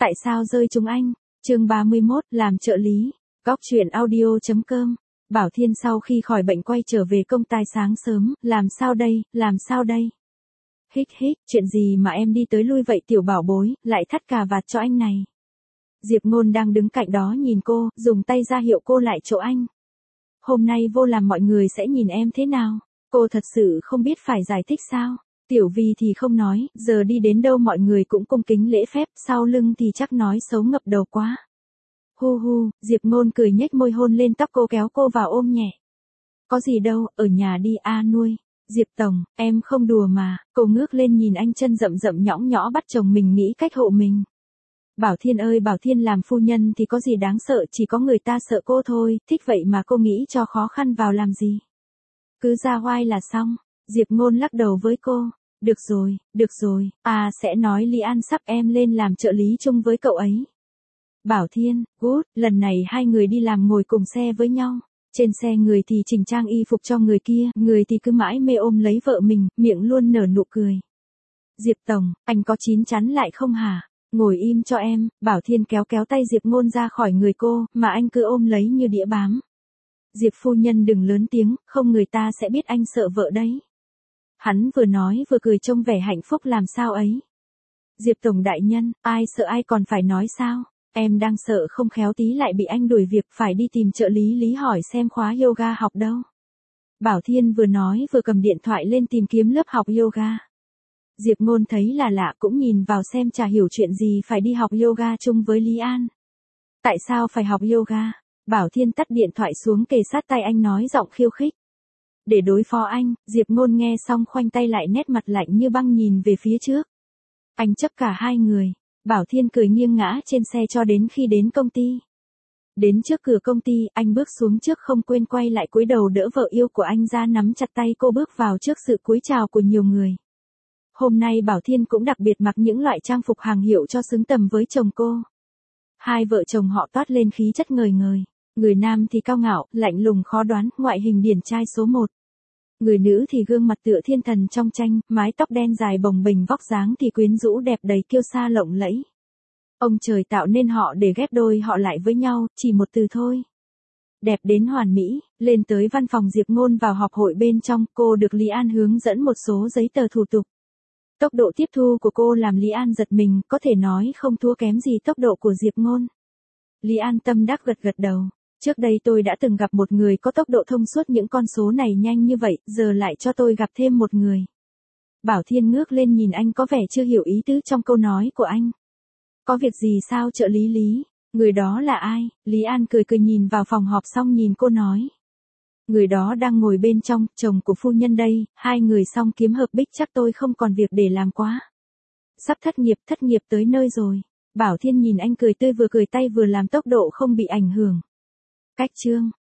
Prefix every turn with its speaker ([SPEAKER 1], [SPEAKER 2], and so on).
[SPEAKER 1] Tại sao rơi trúng anh? Chương 31, làm trợ lý. Góc truyện audio.com. Bảo Thiên sau khi khỏi bệnh quay trở về công ty sáng sớm, làm sao đây? Hích, chuyện gì mà em đi tới lui vậy tiểu bảo bối, lại thắt cà vạt cho anh này. Diệp Ngôn đang đứng cạnh đó nhìn cô, dùng tay ra hiệu cô lại chỗ anh. Hôm nay vô làm mọi người sẽ nhìn em thế nào? Cô thật sự không biết phải giải thích sao? Tiểu Vi thì không nói, giờ đi đến đâu mọi người cũng cung kính lễ phép, sau lưng thì chắc nói xấu ngập đầu quá. Hu, Diệp Ngôn cười nhếch môi hôn lên tóc cô, kéo cô vào ôm nhẹ. Có gì đâu, ở nhà đi nuôi. Diệp Tổng, em không đùa mà. Cô ngước lên nhìn anh, chân rậm nhõng nhõ bắt chồng mình nghĩ cách hộ mình. Bảo Thiên ơi Bảo Thiên, làm phu nhân thì có gì đáng sợ, chỉ có người ta sợ cô thôi, thích vậy mà cô nghĩ cho khó khăn vào làm gì. Cứ ra oai là xong. Diệp Ngôn lắc đầu với cô. Được rồi, sẽ nói Lý An sắp em lên làm trợ lý chung với cậu ấy. Bảo Thiên, good, lần này hai người đi làm ngồi cùng xe với nhau. Trên xe người thì chỉnh trang y phục cho người kia, người thì cứ mãi mê ôm lấy vợ mình, miệng luôn nở nụ cười. Diệp Tổng, anh có chín chắn lại không hả? Ngồi im cho em. Bảo Thiên kéo tay Diệp Ngôn ra khỏi người cô, mà anh cứ ôm lấy như đĩa bám. Diệp phu nhân đừng lớn tiếng, không người ta sẽ biết anh sợ vợ đấy. Hắn vừa nói vừa cười trông vẻ hạnh phúc làm sao ấy. Diệp Tổng đại nhân, ai sợ ai còn phải nói sao? Em đang sợ không khéo tí lại bị anh đuổi việc, phải đi tìm trợ lý hỏi xem khóa yoga học đâu. Bảo Thiên vừa nói vừa cầm điện thoại lên tìm kiếm lớp học yoga. Diệp Ngôn thấy là lạ cũng nhìn vào xem, chả hiểu chuyện gì phải đi học yoga chung với Lý An. Tại sao phải học yoga? Bảo Thiên tắt điện thoại xuống, kề sát tay anh nói giọng khiêu khích. Để đối phó anh. Diệp Ngôn nghe xong khoanh tay lại, nét mặt lạnh như băng nhìn về phía trước. Anh chấp cả hai người. Bảo Thiên cười nghiêng ngã trên xe cho đến khi đến công ty. Đến trước cửa công ty, anh bước xuống trước không quên quay lại cúi đầu đỡ vợ yêu của anh ra, nắm chặt tay cô bước vào trước sự cúi chào của nhiều người. Hôm nay Bảo Thiên cũng đặc biệt mặc những loại trang phục hàng hiệu cho xứng tầm với chồng cô. Hai vợ chồng họ toát lên khí chất ngời ngời. Người nam thì cao ngạo, lạnh lùng khó đoán, ngoại hình điển trai số 1. Người nữ thì gương mặt tựa thiên thần trong tranh, mái tóc đen dài bồng bềnh, vóc dáng thì quyến rũ đẹp đầy kiêu sa lộng lẫy. Ông trời tạo nên họ để ghép đôi họ lại với nhau, chỉ một từ thôi. Đẹp đến hoàn mỹ. Lên tới văn phòng Diệp Ngôn vào họp hội bên trong, cô được Lý An hướng dẫn một số giấy tờ thủ tục. Tốc độ tiếp thu của cô làm Lý An giật mình, có thể nói không thua kém gì tốc độ của Diệp Ngôn. Lý An tâm đắc gật đầu. Trước đây tôi đã từng gặp một người có tốc độ thông suốt những con số này nhanh như vậy, giờ lại cho tôi gặp thêm một người. Bảo Thiên ngước lên nhìn anh, có vẻ chưa hiểu ý tứ trong câu nói của anh. Có việc gì sao trợ lý Lý? Người đó là ai? Lý An cười nhìn vào phòng họp xong nhìn cô nói. Người đó đang ngồi bên trong, chồng của phu nhân đây, hai người xong kiếm hợp bích, chắc tôi không còn việc để làm quá. Sắp thất nghiệp tới nơi rồi. Bảo Thiên nhìn anh cười tươi, vừa cười tay vừa làm tốc độ không bị ảnh hưởng. Cách chương.